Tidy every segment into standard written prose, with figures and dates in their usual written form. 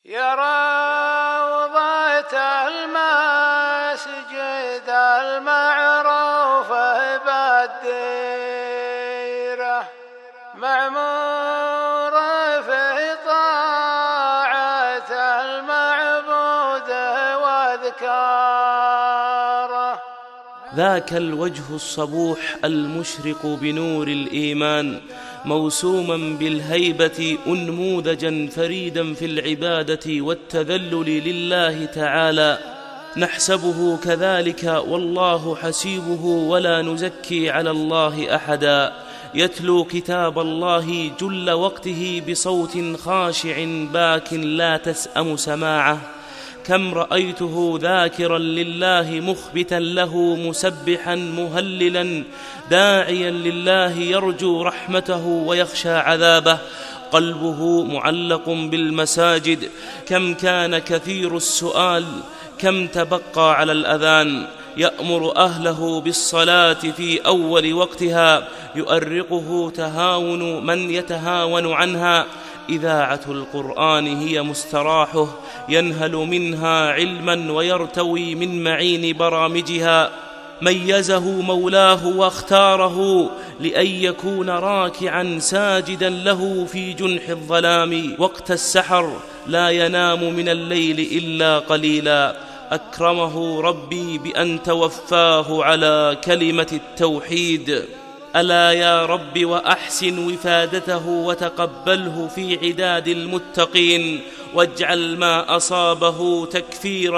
يا روضة المسجد المعروف بالديرة، معمور في طاعة المعبود واذكاره. ذاك الوجه الصبوح المشرق بنور الإيمان، موسوما بالهيبة، أنموذجا فريدا في العبادة والتذلل لله تعالى. نحسبه كذلك والله حسيبه، ولا نزكي على الله أحدا. يتلو كتاب الله جل وقته بصوت خاشع باك لا تسأم سماعه. كم رأيته ذاكرا لله مخبتا له مسبحا مهللا داعيا لله يرجو رحمته ويخشى عذابه. قلبه معلق بالمساجد، كم كان كثير السؤال، كم تبقى على الأذان. يأمر أهله بالصلاة في أول وقتها، يؤرقه تهاون من يتهاون عنها. إذاعة القرآن هي مستراحه، ينهل منها علما ويرتوي من معين برامجها. ميزه مولاه واختاره لأن يكون راكعا ساجدا له في جنح الظلام وقت السحر، لا ينام من الليل إلا قليلا. أكرمه ربي بأن توفاه على كلمة التوحيد. ألا يا رب وأحسن وفادته وتقبله في عداد المتقين، واجعل ما أصابه تكفيرا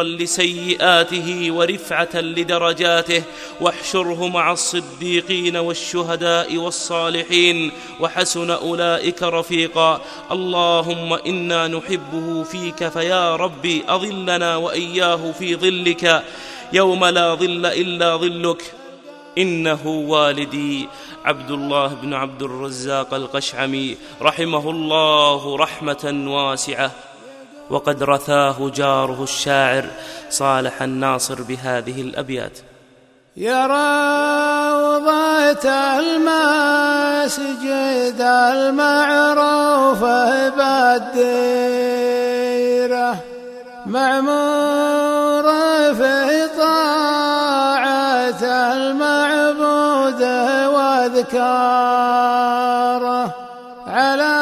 لسيئاته ورفعة لدرجاته، واحشره مع الصديقين والشهداء والصالحين، وحسن أولئك رفيقا. اللهم إنا نحبه فيك، فيا ربي أظلنا وإياه في ظلك يوم لا ظل إلا ظلك. إنه والدي عبد الله بن عبد الرزاق القشعمي رحمه الله رحمة واسعة، وقد رثاه جاره الشاعر صالح الناصر بهذه الأبيات: يا روضة المسجد المعروف بالديرة، معمور في طاعة المعبود واذكاره، على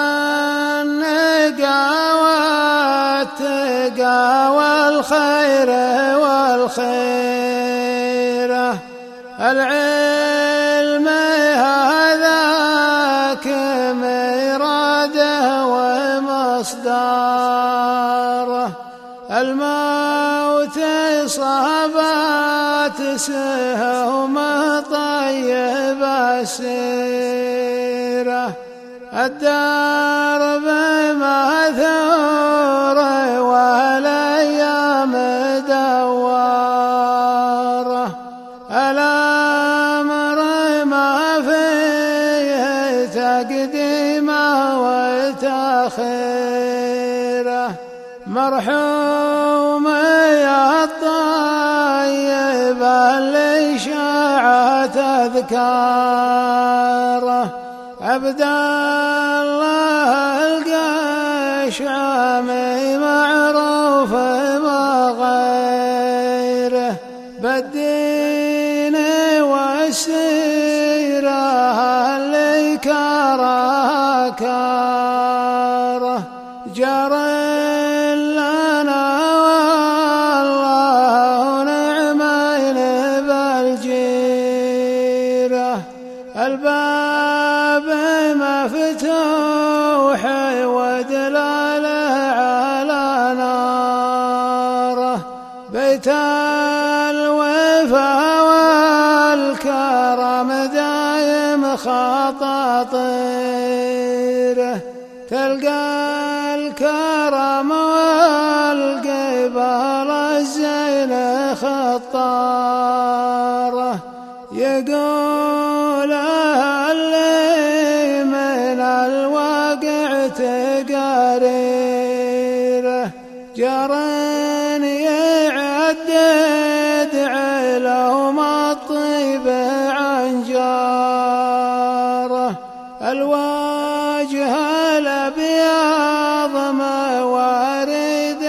النقى والتقى والخير والخيرة. العلم هذاك مراده ومصداره، الموت صابت سهم طيب السيرة، الدرب ماثور والأيام دوارة، الأمر ما فيه تقديم وتأخيره. مرحوم يا الطيب اللي شاعت أذكاره، عبد الله القشعمي معروف ما غيره، بالدين والسيرة اللي كاره كاره. جار لنا والله نعمين بالجيرة، الباب مفتوح ودلاله على ناره، بيت الوفا والكرم دايم خطاطيره، تلقى الكرم والقبال الزين خطاره، يقول اللي من الواقع تقاريره، جرن يعدد علوم الطيب عن جاره، الوجه الأبيض موارد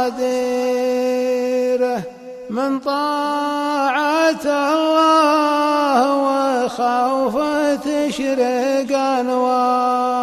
صديره من طاعة الله وخوف تشرق أنواره